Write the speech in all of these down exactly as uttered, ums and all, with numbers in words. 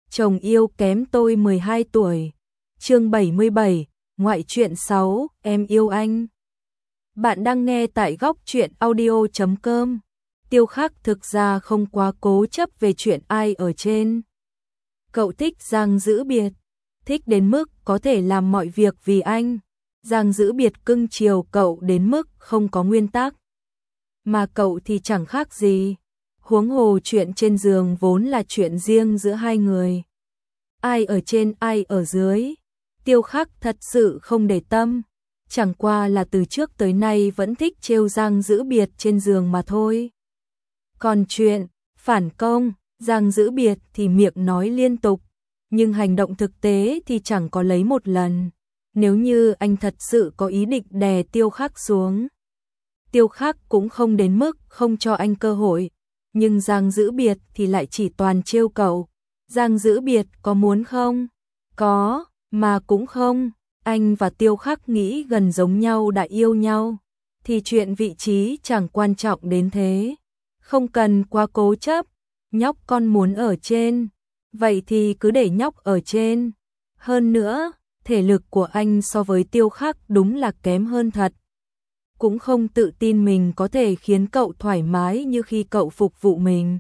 Chồng yêu kém tôi mười hai tuổi. Chương bảy mươi bảy, ngoại truyện sáu, em yêu anh. Bạn đang nghe tại góc truyện audio chấm com. Tiêu Khắc thực ra không quá cố chấp về chuyện ai ở trên. Cậu thích Giang Dữ Biệt, thích đến mức có thể làm mọi việc vì anh. Giang Dữ Biệt cưng chiều cậu đến mức không có nguyên tắc. Mà cậu thì chẳng khác gì. Huống hồ chuyện trên giường vốn là chuyện riêng giữa hai người. Ai ở trên ai ở dưới, Tiêu Khắc thật sự không để tâm. Chẳng qua là từ trước tới nay vẫn thích trêu Giang Dữ Biệt trên giường mà thôi. Còn chuyện phản công, Giang Dữ Biệt thì miệng nói liên tục, nhưng hành động thực tế thì chẳng có lấy một lần. Nếu như anh thật sự có ý định đè Tiêu Khắc xuống, Tiêu Khắc cũng không đến mức không cho anh cơ hội. Nhưng Giang Dữ Biệt thì lại chỉ toàn trêu cậu. Giang Dữ Biệt có muốn không? Có, mà cũng không. Anh và Tiêu Khắc nghĩ gần giống nhau đã yêu nhau, thì chuyện vị trí chẳng quan trọng đến thế. Không cần quá cố chấp. Nhóc con muốn ở trên, vậy thì cứ để nhóc ở trên. Hơn nữa, thể lực của anh so với Tiêu Khắc đúng là kém hơn thật. Cũng không tự tin mình có thể khiến cậu thoải mái như khi cậu phục vụ mình.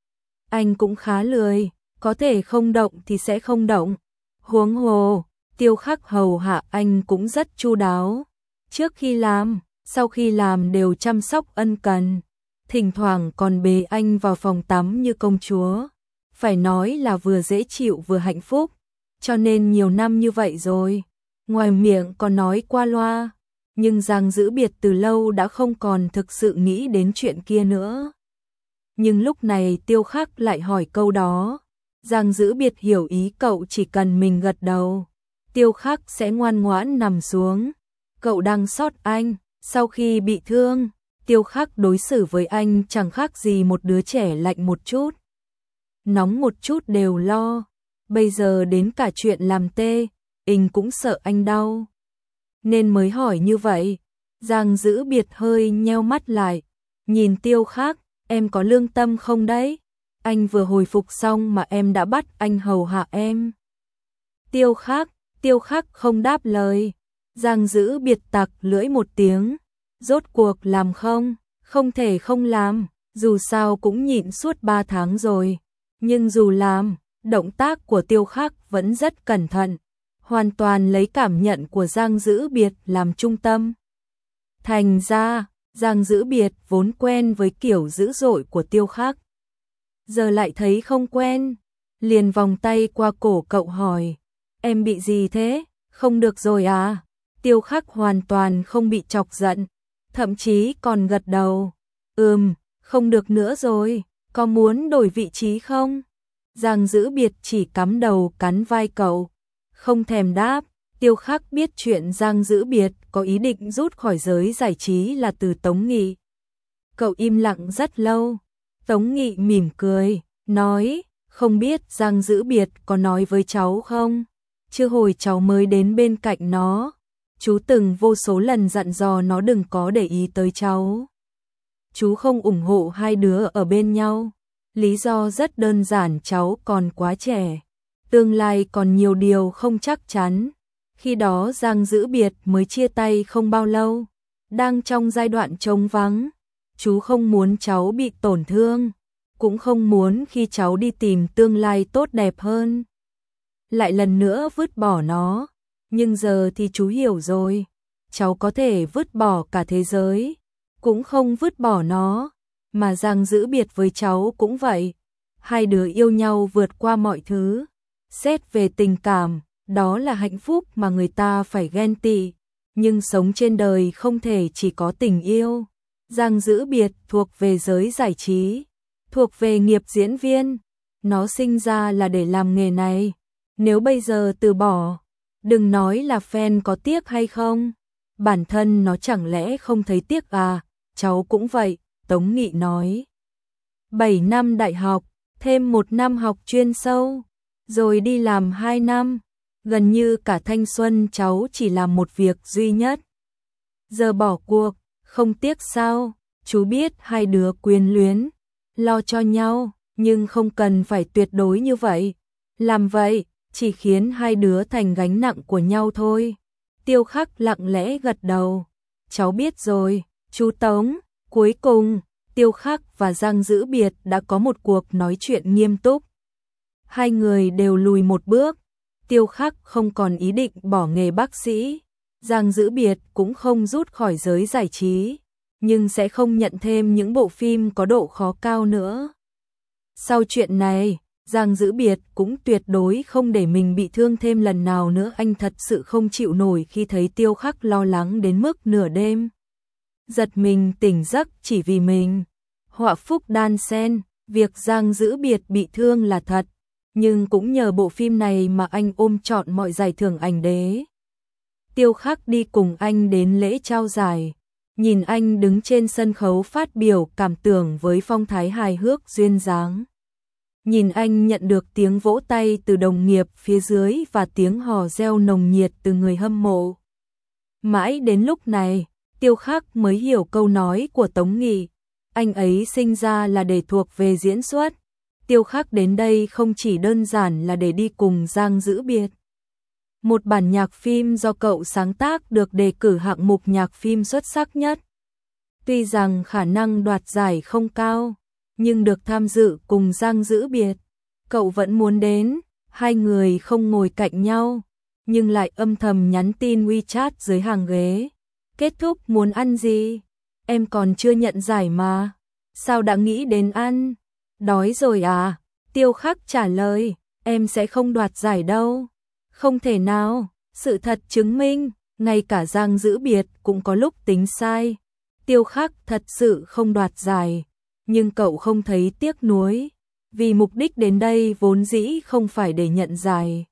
Anh cũng khá lười, có thể không động thì sẽ không động. Huống hồ, Tiêu Khắc hầu hạ anh cũng rất chu đáo. Trước khi làm, sau khi làm đều chăm sóc ân cần. Thỉnh thoảng còn bế anh vào phòng tắm như công chúa. Phải nói là vừa dễ chịu vừa hạnh phúc. Cho nên nhiều năm như vậy rồi, ngoài miệng còn nói qua loa. Nhưng Giang Dữ Biệt từ lâu đã không còn thực sự nghĩ đến chuyện kia nữa. Nhưng lúc này Tiêu Khắc lại hỏi câu đó. Giang Dữ Biệt hiểu ý cậu chỉ cần mình gật đầu, Tiêu Khắc sẽ ngoan ngoãn nằm xuống. Cậu đang sót anh, sau khi bị thương, Tiêu Khắc đối xử với anh chẳng khác gì một đứa trẻ lạnh một chút, nóng một chút đều lo. Bây giờ đến cả chuyện làm tê, anh cũng sợ anh đau, nên mới hỏi như vậy. Giang Dữ Biệt hơi nheo mắt lại, nhìn Tiêu Khắc, em có lương tâm không đấy? Anh vừa hồi phục xong mà em đã bắt anh hầu hạ em. Tiêu Khắc, Tiêu Khắc không đáp lời. Giang Dữ Biệt tặc lưỡi một tiếng, rốt cuộc làm không? Không thể không làm, dù sao cũng nhịn suốt ba tháng rồi. Nhưng dù làm, động tác của Tiêu Khắc vẫn rất cẩn thận, hoàn toàn lấy cảm nhận của Giang Dữ Biệt làm trung tâm. Thành ra, Giang Dữ Biệt vốn quen với kiểu dữ dội của Tiêu Khắc, giờ lại thấy không quen, liền vòng tay qua cổ cậu hỏi, em bị gì thế? Không được rồi à? Tiêu Khắc hoàn toàn không bị chọc giận, thậm chí còn gật đầu. Ừm, không được nữa rồi, có muốn đổi vị trí không? Giang Dữ Biệt chỉ cắm đầu cắn vai cậu, không thèm đáp. Tiêu Khắc biết chuyện Giang Dữ Biệt có ý định rút khỏi giới giải trí là từ Tống Nghị. Cậu im lặng rất lâu. Tống Nghị mỉm cười, nói, không biết Giang Dữ Biệt có nói với cháu không? Chưa hồi cháu mới đến bên cạnh nó, chú từng vô số lần dặn dò nó đừng có để ý tới cháu. Chú không ủng hộ hai đứa ở bên nhau. Lý do rất đơn giản, cháu còn quá trẻ, tương lai còn nhiều điều không chắc chắn. Khi đó Giang Dữ Biệt mới chia tay không bao lâu, đang trong giai đoạn trống vắng. Chú không muốn cháu bị tổn thương, cũng không muốn khi cháu đi tìm tương lai tốt đẹp hơn, lại lần nữa vứt bỏ nó. Nhưng giờ thì chú hiểu rồi, cháu có thể vứt bỏ cả thế giới, cũng không vứt bỏ nó. Mà Giang Dữ Biệt với cháu cũng vậy. Hai đứa yêu nhau vượt qua mọi thứ. Xét về tình cảm, đó là hạnh phúc mà người ta phải ghen tị. Nhưng sống trên đời không thể chỉ có tình yêu. Giang Dữ Biệt thuộc về giới giải trí, thuộc về nghiệp diễn viên. Nó sinh ra là để làm nghề này. Nếu bây giờ từ bỏ, đừng nói là fan có tiếc hay không. Bản thân nó chẳng lẽ không thấy tiếc à? Cháu cũng vậy, Tống Nghị nói. bảy năm đại học, thêm một năm học chuyên sâu, rồi đi làm hai năm. Gần như cả thanh xuân cháu chỉ làm một việc duy nhất. Giờ bỏ cuộc, không tiếc sao? Chú biết hai đứa quyến luyến, lo cho nhau, nhưng không cần phải tuyệt đối như vậy. Làm vậy, chỉ khiến hai đứa thành gánh nặng của nhau thôi. Tiêu Khắc lặng lẽ gật đầu. Cháu biết rồi, chú Tống. Cuối cùng, Tiêu Khắc và Giang Dữ Biệt đã có một cuộc nói chuyện nghiêm túc. Hai người đều lùi một bước. Tiêu Khắc không còn ý định bỏ nghề bác sĩ. Giang Dữ Biệt cũng không rút khỏi giới giải trí, nhưng sẽ không nhận thêm những bộ phim có độ khó cao nữa. Sau chuyện này, Giang Dữ Biệt cũng tuyệt đối không để mình bị thương thêm lần nào nữa. Anh thật sự không chịu nổi khi thấy Tiêu Khắc lo lắng đến mức nửa đêm giật mình tỉnh giấc chỉ vì mình. Họa phúc đan xen, việc Giang Dữ Biệt bị thương là thật, nhưng cũng nhờ bộ phim này mà anh ôm trọn mọi giải thưởng ảnh đế. Tiêu Khắc đi cùng anh đến lễ trao giải, nhìn anh đứng trên sân khấu phát biểu cảm tưởng với phong thái hài hước duyên dáng. Nhìn anh nhận được tiếng vỗ tay từ đồng nghiệp phía dưới và tiếng hò reo nồng nhiệt từ người hâm mộ. Mãi đến lúc này, Tiêu Khắc mới hiểu câu nói của Tống Nghị, anh ấy sinh ra là để thuộc về diễn xuất. Tiêu Khắc đến đây không chỉ đơn giản là để đi cùng Giang Dữ Biệt. Một bản nhạc phim do cậu sáng tác được đề cử hạng mục nhạc phim xuất sắc nhất. Tuy rằng khả năng đoạt giải không cao, nhưng được tham dự cùng Giang Dữ Biệt, cậu vẫn muốn đến. Hai người không ngồi cạnh nhau, nhưng lại âm thầm nhắn tin WeChat dưới hàng ghế. Kết thúc muốn ăn gì? Em còn chưa nhận giải mà. Sao đã nghĩ đến ăn? Đói rồi à? Tiêu Khắc trả lời, em sẽ không đoạt giải đâu. Không thể nào, sự thật chứng minh, ngay cả Giang Dữ Biệt cũng có lúc tính sai. Tiêu Khắc thật sự không đoạt giải, nhưng cậu không thấy tiếc nuối, vì mục đích đến đây vốn dĩ không phải để nhận giải.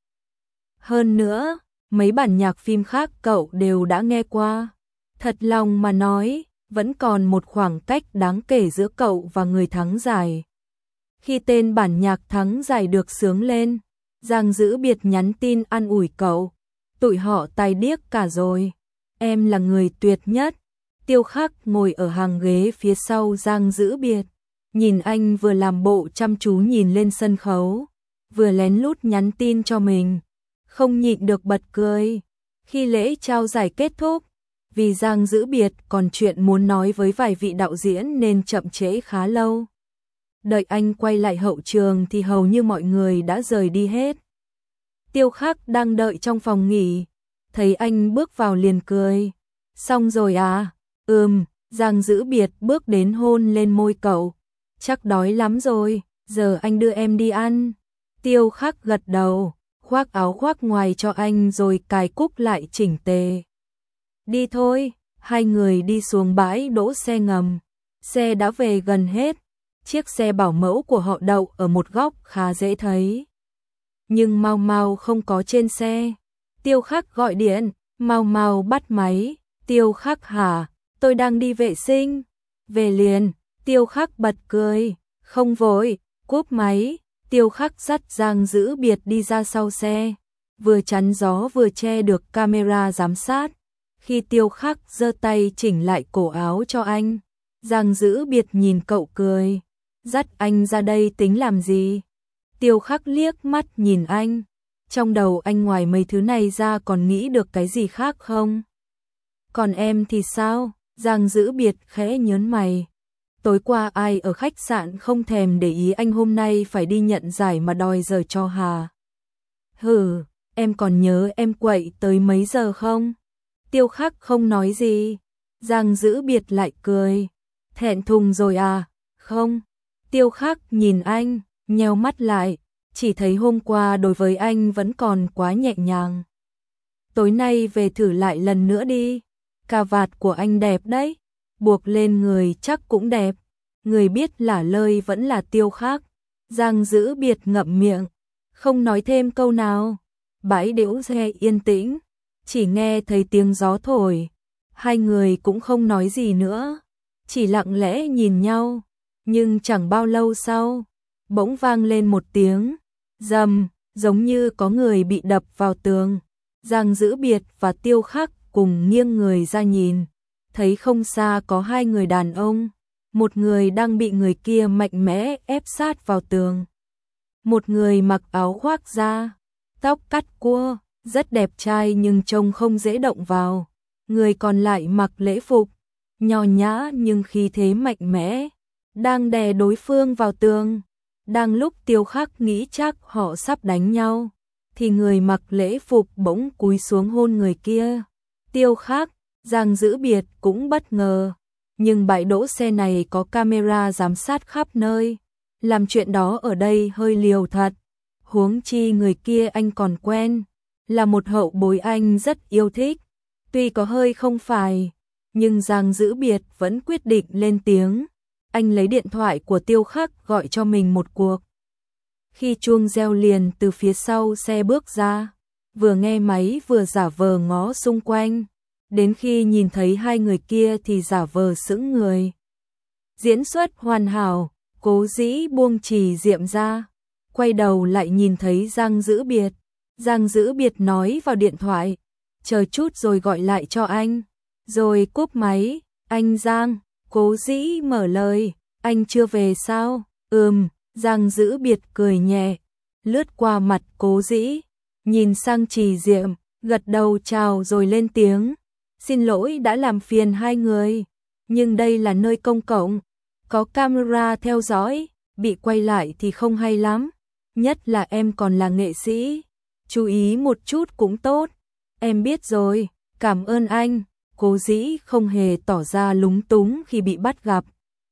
Hơn nữa, mấy bản nhạc phim khác cậu đều đã nghe qua. Thật lòng mà nói, vẫn còn một khoảng cách đáng kể giữa cậu và người thắng giải. Khi tên bản nhạc thắng giải được xướng lên, Giang Dữ Biệt nhắn tin an ủi cậu. Tụi họ tài điếc cả rồi. Em là người tuyệt nhất. Tiêu Khắc ngồi ở hàng ghế phía sau Giang Dữ Biệt. Nhìn anh vừa làm bộ chăm chú nhìn lên sân khấu, vừa lén lút nhắn tin cho mình. Không nhịn được bật cười. Khi lễ trao giải kết thúc, vì Giang Dữ Biệt còn chuyện muốn nói với vài vị đạo diễn nên chậm trễ khá lâu. Đợi anh quay lại hậu trường thì hầu như mọi người đã rời đi hết. Tiêu Khắc đang đợi trong phòng nghỉ, thấy anh bước vào liền cười. Xong rồi à? Ừm, Giang Dữ Biệt bước đến hôn lên môi cậu. Chắc đói lắm rồi, giờ anh đưa em đi ăn. Tiêu Khắc gật đầu, khoác áo khoác ngoài cho anh rồi cài cúc lại chỉnh tề. Đi thôi, hai người đi xuống bãi đỗ xe ngầm. Xe đã về gần hết. Chiếc xe bảo mẫu của họ đậu ở một góc khá dễ thấy. Nhưng Mau Mau không có trên xe. Tiêu Khắc gọi điện, Mau Mau bắt máy. Tiêu Khắc hả? Tôi đang đi vệ sinh. Về liền. Tiêu Khắc bật cười. Không vội, cúp máy. Tiêu Khắc dắt Giang Dữ Biệt đi ra sau xe, vừa chắn gió vừa che được camera giám sát. Khi Tiêu Khắc giơ tay chỉnh lại cổ áo cho anh, Giang Dữ Biệt nhìn cậu cười. Dắt anh ra đây tính làm gì? Tiêu Khắc liếc mắt nhìn anh. Trong đầu anh ngoài mấy thứ này ra còn nghĩ được cái gì khác không? Còn em thì sao? Giang Dữ Biệt khẽ nhớn mày. Tối qua ai ở khách sạn không thèm để ý anh hôm nay phải đi nhận giải mà đòi giờ cho hà? Hừ, em còn nhớ em quậy tới mấy giờ không? Tiêu Khắc không nói gì. Giang Dữ Biệt lại cười. Thẹn thùng rồi à? Không. Tiêu Khắc nhìn anh, nheo mắt lại, chỉ thấy hôm qua đối với anh vẫn còn quá nhẹ nhàng. Tối nay về thử lại lần nữa đi. Cà vạt của anh đẹp đấy, buộc lên người chắc cũng đẹp. Người biết lả lơi vẫn là Tiêu Khắc. Giang Dữ Biệt ngậm miệng, không nói thêm câu nào. Bãi đỗ xe yên tĩnh, chỉ nghe thấy tiếng gió thổi. Hai người cũng không nói gì nữa, chỉ lặng lẽ nhìn nhau. Nhưng chẳng bao lâu sau, bỗng vang lên một tiếng rầm, giống như có người bị đập vào tường. Giang Dữ Biệt và Tiêu Khắc cùng nghiêng người ra nhìn, thấy không xa có hai người đàn ông, một người đang bị người kia mạnh mẽ ép sát vào tường. Một người mặc áo khoác da, tóc cắt cua, rất đẹp trai nhưng trông không dễ động vào. Người còn lại mặc lễ phục, nho nhã nhưng khí thế mạnh mẽ, đang đè đối phương vào tường. Đang lúc Tiêu Khắc nghĩ chắc họ sắp đánh nhau, thì người mặc lễ phục bỗng cúi xuống hôn người kia. Tiêu Khắc, Giang Dữ Biệt cũng bất ngờ, nhưng bãi đỗ xe này có camera giám sát khắp nơi, làm chuyện đó ở đây hơi liều thật. Huống chi người kia anh còn quen, là một hậu bối anh rất yêu thích. Tuy có hơi không phải, nhưng Giang Dữ Biệt vẫn quyết định lên tiếng. Anh lấy điện thoại của Tiêu Khắc gọi cho mình một cuộc. Khi chuông reo liền từ phía sau xe bước ra, vừa nghe máy vừa giả vờ ngó xung quanh, đến khi nhìn thấy hai người kia thì giả vờ sững người. Diễn xuất hoàn hảo, Cố Dĩ buông Trì Diệm ra, quay đầu lại nhìn thấy Giang Dữ Biệt. Giang Dữ Biệt nói vào điện thoại, chờ chút rồi gọi lại cho anh, rồi cúp máy. Anh Giang, Cố Dĩ mở lời, anh chưa về sao? Ừm, Giang Dữ Biệt cười nhẹ, lướt qua mặt Cố Dĩ, nhìn sang Trì Diệm, gật đầu chào rồi lên tiếng. Xin lỗi đã làm phiền hai người, nhưng đây là nơi công cộng, có camera theo dõi, bị quay lại thì không hay lắm, nhất là em còn là nghệ sĩ, chú ý một chút cũng tốt. Em biết rồi, cảm ơn anh. Cố Dĩ không hề tỏ ra lúng túng khi bị bắt gặp.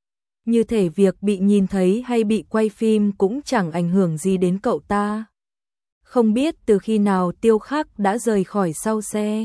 Như thể việc bị nhìn thấy hay bị quay phim cũng chẳng ảnh hưởng gì đến cậu ta. Không biết từ khi nào Tiêu Khắc đã rời khỏi sau xe.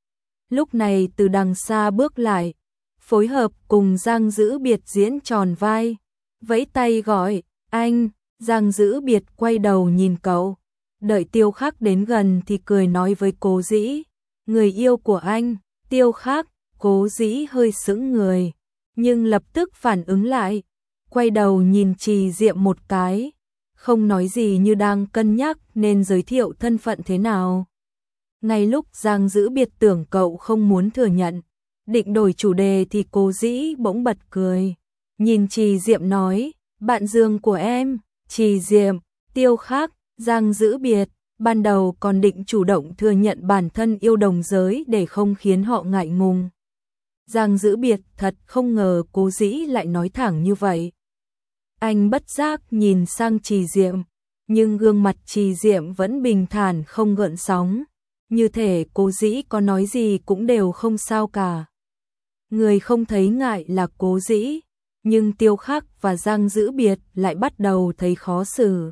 Lúc này từ đằng xa bước lại, phối hợp cùng Giang Dữ Biệt diễn tròn vai, vẫy tay gọi, anh. Giang Dữ Biệt quay đầu nhìn cậu, đợi Tiêu Khắc đến gần thì cười nói với Cố Dĩ, người yêu của anh. Tiêu Khắc, Cố Dĩ hơi sững người, nhưng lập tức phản ứng lại, quay đầu nhìn Trì Diệm một cái, không nói gì như đang cân nhắc nên giới thiệu thân phận thế nào. Ngay lúc Giang Dữ Biệt tưởng cậu không muốn thừa nhận, định đổi chủ đề thì Cố Dĩ bỗng bật cười, nhìn Trì Diệm nói, bạn giường của em. Trì Diệm, Tiêu Khắc, Giang Dữ Biệt ban đầu còn định chủ động thừa nhận bản thân yêu đồng giới để không khiến họ ngại ngùng. Giang Dữ Biệt thật không ngờ Cố Dĩ lại nói thẳng như vậy. Anh bất giác nhìn sang Trì Diệm, nhưng gương mặt Trì Diệm vẫn bình thản không gợn sóng, như thể Cố Dĩ có nói gì cũng đều không sao cả. Người không thấy ngại là Cố Dĩ, nhưng Tiêu Khắc và Giang Dữ Biệt lại bắt đầu thấy khó xử.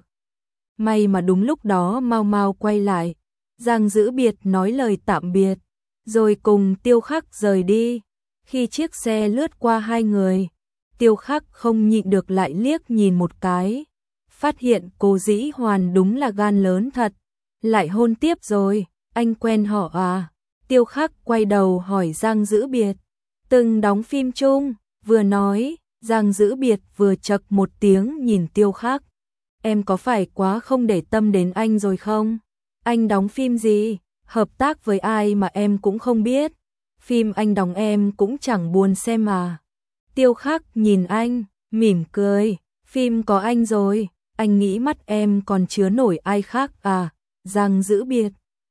May mà đúng lúc đó Mau Mau quay lại, Giang Dữ Biệt nói lời tạm biệt, rồi cùng Tiêu Khắc rời đi. Khi chiếc xe lướt qua hai người, Tiêu Khắc không nhịn được lại liếc nhìn một cái, phát hiện Cố Dĩ Hoàn đúng là gan lớn thật, lại hôn tiếp rồi, anh quen họ à? Tiêu Khắc quay đầu hỏi Giang Dữ Biệt, từng đóng phim chung. Vừa nói, Giang Dữ Biệt vừa chậc một tiếng nhìn Tiêu Khắc. Em có phải quá không để tâm đến anh rồi không? Anh đóng phim gì? Hợp tác với ai mà em cũng không biết? Phim anh đóng em cũng chẳng buồn xem mà. Tiêu Khắc nhìn anh, mỉm cười. Phim có anh rồi, anh nghĩ mắt em còn chứa nổi ai khác à? Giang Dữ Biệt.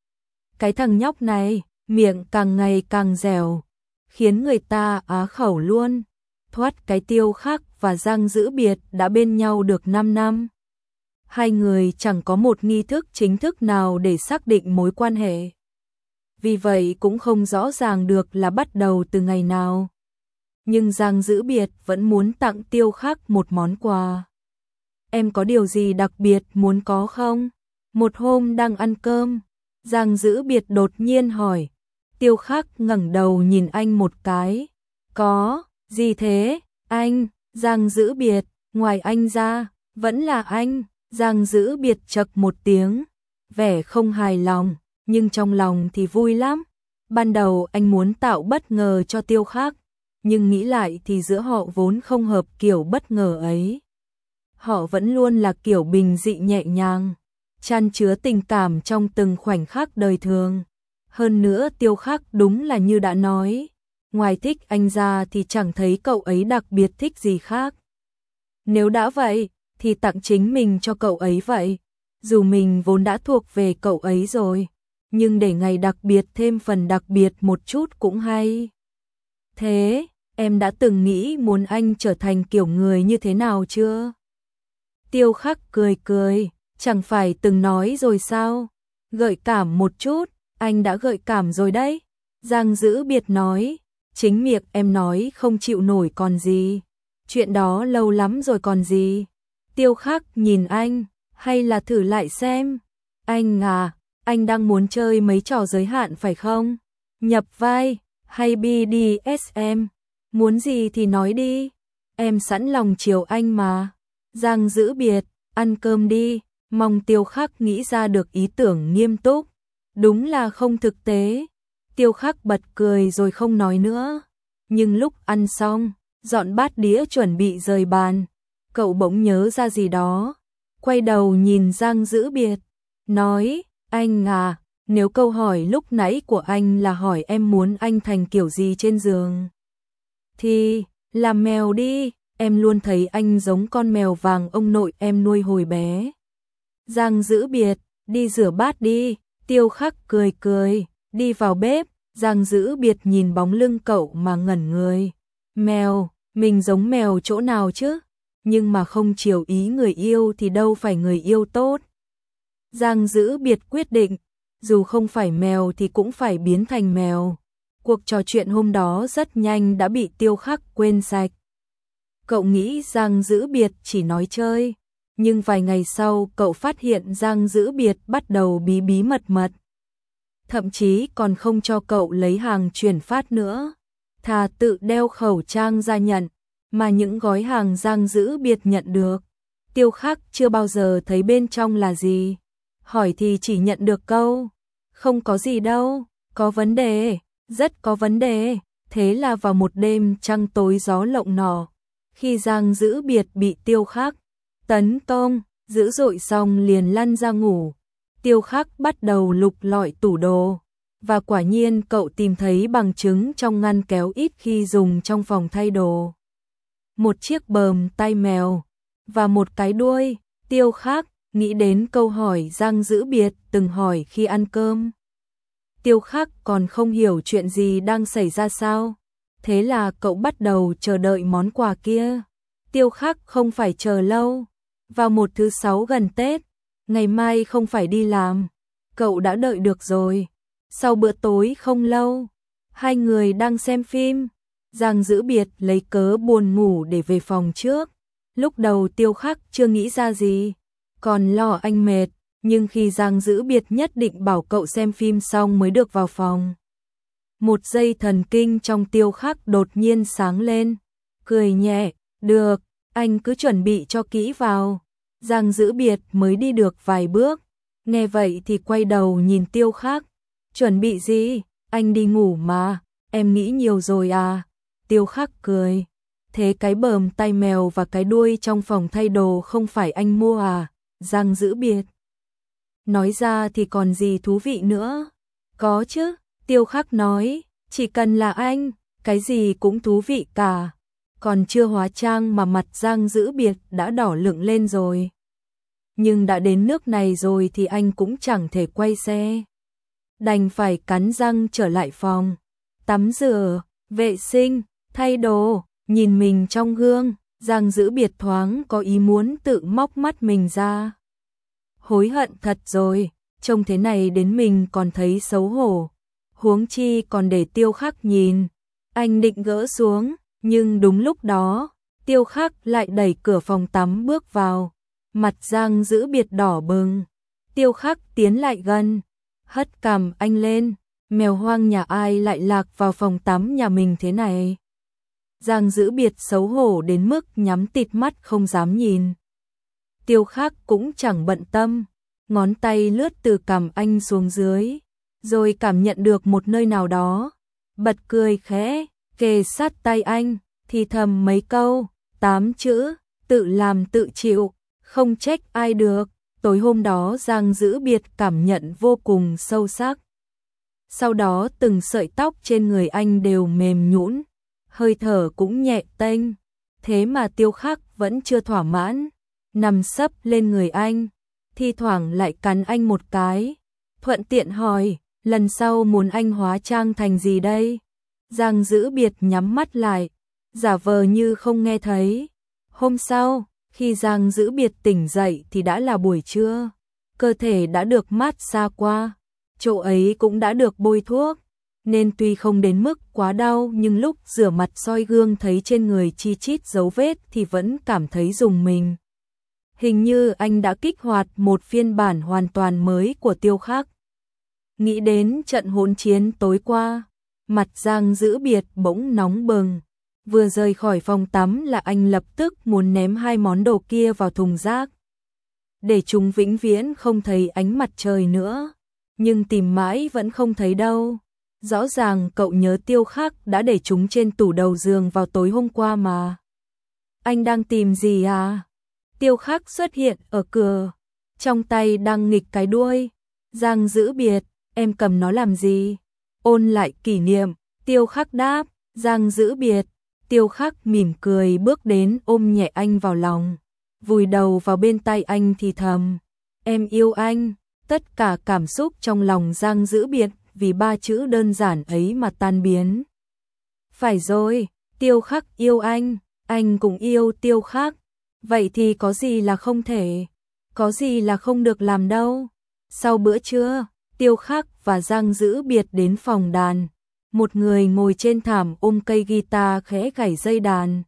Cái thằng nhóc này, miệng càng ngày càng dẻo, khiến người ta á khẩu luôn. Thoát cái Tiêu Khắc và Giang Dữ Biệt đã bên nhau được năm năm. Hai người chẳng có một nghi thức chính thức nào để xác định mối quan hệ. Vì vậy cũng không rõ ràng được là bắt đầu từ ngày nào. Nhưng Giang Dữ Biệt vẫn muốn tặng Tiêu Khắc một món quà. Em có điều gì đặc biệt muốn có không? Một hôm đang ăn cơm, Giang Dữ Biệt đột nhiên hỏi. Tiêu Khắc ngẩng đầu nhìn anh một cái. Có, gì thế? Anh, Giang Dữ Biệt, ngoài anh ra, vẫn là anh. Giang Dữ Biệt chậc một tiếng, vẻ không hài lòng, nhưng trong lòng thì vui lắm. Ban đầu anh muốn tạo bất ngờ cho Tiêu Khắc, nhưng nghĩ lại thì giữa họ vốn không hợp kiểu bất ngờ ấy. Họ vẫn luôn là kiểu bình dị nhẹ nhàng, chan chứa tình cảm trong từng khoảnh khắc đời thường. Hơn nữa Tiêu Khắc đúng là như đã nói, ngoài thích anh ra thì chẳng thấy cậu ấy đặc biệt thích gì khác. Nếu đã vậy, thì tặng chính mình cho cậu ấy vậy. Dù mình vốn đã thuộc về cậu ấy rồi, nhưng để ngày đặc biệt thêm phần đặc biệt một chút cũng hay. Thế, em đã từng nghĩ muốn anh trở thành kiểu người như thế nào chưa? Tiêu Khắc cười cười, chẳng phải từng nói rồi sao? Gợi cảm một chút, anh đã gợi cảm rồi đấy. Giang Dữ Biệt nói, chính miệng em nói không chịu nổi còn gì. Chuyện đó lâu lắm rồi còn gì. Tiêu Khắc nhìn anh, hay là thử lại xem. Anh à, anh đang muốn chơi mấy trò giới hạn phải không? Nhập vai, hay bê đê ét em? Muốn gì thì nói đi. Em sẵn lòng chiều anh mà. Giang Dữ Biệt, ăn cơm đi. Mong Tiêu Khắc nghĩ ra được ý tưởng nghiêm túc. Đúng là không thực tế. Tiêu Khắc bật cười rồi không nói nữa. Nhưng lúc ăn xong, dọn bát đĩa chuẩn bị rời bàn, cậu bỗng nhớ ra gì đó. Quay đầu nhìn Giang Dữ Biệt, nói, anh à, nếu câu hỏi lúc nãy của anh là hỏi em muốn anh thành kiểu gì trên giường, thì làm mèo đi, em luôn thấy anh giống con mèo vàng ông nội em nuôi hồi bé. Giang Dữ Biệt, đi rửa bát đi. Tiêu Khắc cười cười, đi vào bếp. Giang Dữ Biệt nhìn bóng lưng cậu mà ngẩn người. Mèo, mình giống mèo chỗ nào chứ? Nhưng mà không chiều ý người yêu thì đâu phải người yêu tốt. Giang Dữ Biệt quyết định, dù không phải mèo thì cũng phải biến thành mèo. Cuộc trò chuyện hôm đó rất nhanh đã bị Tiêu Khắc quên sạch. Cậu nghĩ Giang Dữ Biệt chỉ nói chơi, nhưng vài ngày sau cậu phát hiện Giang Dữ Biệt bắt đầu bí bí mật mật. Thậm chí còn không cho cậu lấy hàng chuyển phát nữa, thà tự đeo khẩu trang ra nhận, mà những gói hàng Giang Dữ Biệt nhận được, Tiêu Khắc chưa bao giờ thấy bên trong là gì. Hỏi thì chỉ nhận được câu, không có gì đâu, có vấn đề, rất có vấn đề. Thế là vào một đêm trăng tối gió lộng nọ, khi Giang Dữ Biệt bị Tiêu Khắc tấn công, dữ dội xong liền lăn ra ngủ. Tiêu Khắc bắt đầu lục lọi tủ đồ, và quả nhiên cậu tìm thấy bằng chứng trong ngăn kéo ít khi dùng trong phòng thay đồ. Một chiếc bờm tai mèo, và một cái đuôi. Tiêu Khắc nghĩ đến câu hỏi Giang Dữ Biệt từng hỏi khi ăn cơm. Tiêu Khắc còn không hiểu chuyện gì đang xảy ra sao. Thế là cậu bắt đầu chờ đợi món quà kia. Tiêu Khắc không phải chờ lâu. Vào một thứ sáu gần Tết, ngày mai không phải đi làm, cậu đã đợi được rồi. Sau bữa tối không lâu, hai người đang xem phim. Giang Dữ Biệt lấy cớ buồn ngủ để về phòng trước. Lúc đầu Tiêu Khắc chưa nghĩ ra gì, còn lo anh mệt, nhưng khi Giang Dữ Biệt nhất định bảo cậu xem phim xong mới được vào phòng, một dây thần kinh trong Tiêu Khắc đột nhiên sáng lên, cười nhẹ, được, anh cứ chuẩn bị cho kỹ vào. Giang Dữ Biệt mới đi được vài bước, nghe vậy thì quay đầu nhìn Tiêu Khắc, chuẩn bị gì, anh đi ngủ mà, em nghĩ nhiều rồi à. Tiêu Khắc cười, thế cái bờm tai mèo và cái đuôi trong phòng thay đồ không phải anh mua à? Giang Dữ Biệt nói ra thì còn gì thú vị nữa. Có chứ, Tiêu Khắc nói, chỉ cần là anh, cái gì cũng thú vị cả. Còn chưa hóa trang mà mặt Giang Dữ Biệt đã đỏ lựng lên rồi. Nhưng đã đến nước này rồi thì anh cũng chẳng thể quay xe. Đành phải cắn răng trở lại phòng, tắm rửa, vệ sinh, thay đồ, nhìn mình trong gương. Giang Dữ Biệt thoáng có ý muốn tự móc mắt mình ra. Hối hận thật rồi, trông thế này đến mình còn thấy xấu hổ. Huống chi còn để Tiêu Khắc nhìn. Anh định gỡ xuống, nhưng đúng lúc đó, Tiêu Khắc lại đẩy cửa phòng tắm bước vào. Mặt Giang Dữ Biệt đỏ bừng. Tiêu Khắc tiến lại gần, hất cằm anh lên. Mèo hoang nhà ai lại lạc vào phòng tắm nhà mình thế này? Giang Dữ Biệt xấu hổ đến mức nhắm tịt mắt không dám nhìn. Tiêu Khắc cũng chẳng bận tâm, ngón tay lướt từ cằm anh xuống dưới, rồi cảm nhận được một nơi nào đó, bật cười khẽ, kề sát tay anh, thì thầm mấy câu, tám chữ, tự làm tự chịu, không trách ai được. Tối hôm đó Giang Dữ Biệt cảm nhận vô cùng sâu sắc. Sau đó từng sợi tóc trên người anh đều mềm nhũn, hơi thở cũng nhẹ tênh, thế mà Tiêu Khắc vẫn chưa thỏa mãn. nằm sấp lên người anh, thi thoảng lại cắn anh một cái, thuận tiện hỏi, lần sau muốn anh hóa trang thành gì đây? Giang Dữ Biệt nhắm mắt lại, giả vờ như không nghe thấy. Hôm sau, khi Giang Dữ Biệt tỉnh dậy thì đã là buổi trưa, cơ thể đã được mát xa qua, chỗ ấy cũng đã được bôi thuốc, nên tuy không đến mức quá đau nhưng lúc rửa mặt soi gương thấy trên người chi chít dấu vết thì vẫn cảm thấy rùng mình. Hình như anh đã kích hoạt một phiên bản hoàn toàn mới của Tiêu Khắc. Nghĩ đến trận hỗn chiến tối qua, mặt Giang Dữ Biệt bỗng nóng bừng. Vừa rời khỏi phòng tắm là anh lập tức muốn ném hai món đồ kia vào thùng rác, để chúng vĩnh viễn không thấy ánh mặt trời nữa. Nhưng tìm mãi vẫn không thấy đâu. Rõ ràng cậu nhớ Tiêu Khắc đã để chúng trên tủ đầu giường vào tối hôm qua mà. Anh đang tìm gì à? Tiêu Khắc xuất hiện ở cửa, trong tay đang nghịch cái đuôi. Giang Dữ Biệt, em cầm nó làm gì? Ôn lại kỷ niệm, Tiêu Khắc đáp. Giang Dữ Biệt. Tiêu Khắc mỉm cười bước đến ôm nhẹ anh vào lòng, vùi đầu vào bên tai anh thì thầm, em yêu anh. Tất cả cảm xúc trong lòng Giang Dữ Biệt vì ba chữ đơn giản ấy mà tan biến. Phải rồi, Tiêu Khắc yêu anh, anh cũng yêu Tiêu Khắc. Vậy thì có gì là không thể, có gì là không được làm đâu. Sau bữa trưa, Tiêu Khắc và Giang Dữ Biệt đến phòng đàn. Một người ngồi trên thảm ôm cây guitar khẽ gảy dây đàn.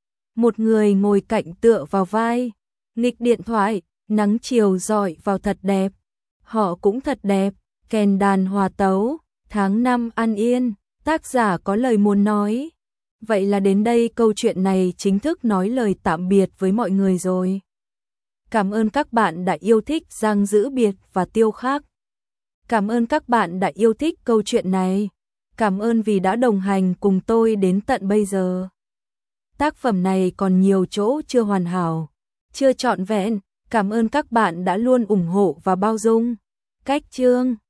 Một người ngồi cạnh tựa vào vai, nghịch điện thoại, nắng chiều rọi vào thật đẹp. Họ cũng thật đẹp, kèn đàn hòa tấu, tháng năm an yên, tác giả có lời muốn nói. Vậy là đến đây câu chuyện này chính thức nói lời tạm biệt với mọi người rồi. Cảm ơn các bạn đã yêu thích Giang Dữ Biệt và Tiêu Khắc. Cảm ơn các bạn đã yêu thích câu chuyện này. Cảm ơn vì đã đồng hành cùng tôi đến tận bây giờ. Tác phẩm này còn nhiều chỗ chưa hoàn hảo, chưa trọn vẹn. Cảm ơn các bạn đã luôn ủng hộ và bao dung. Cách chương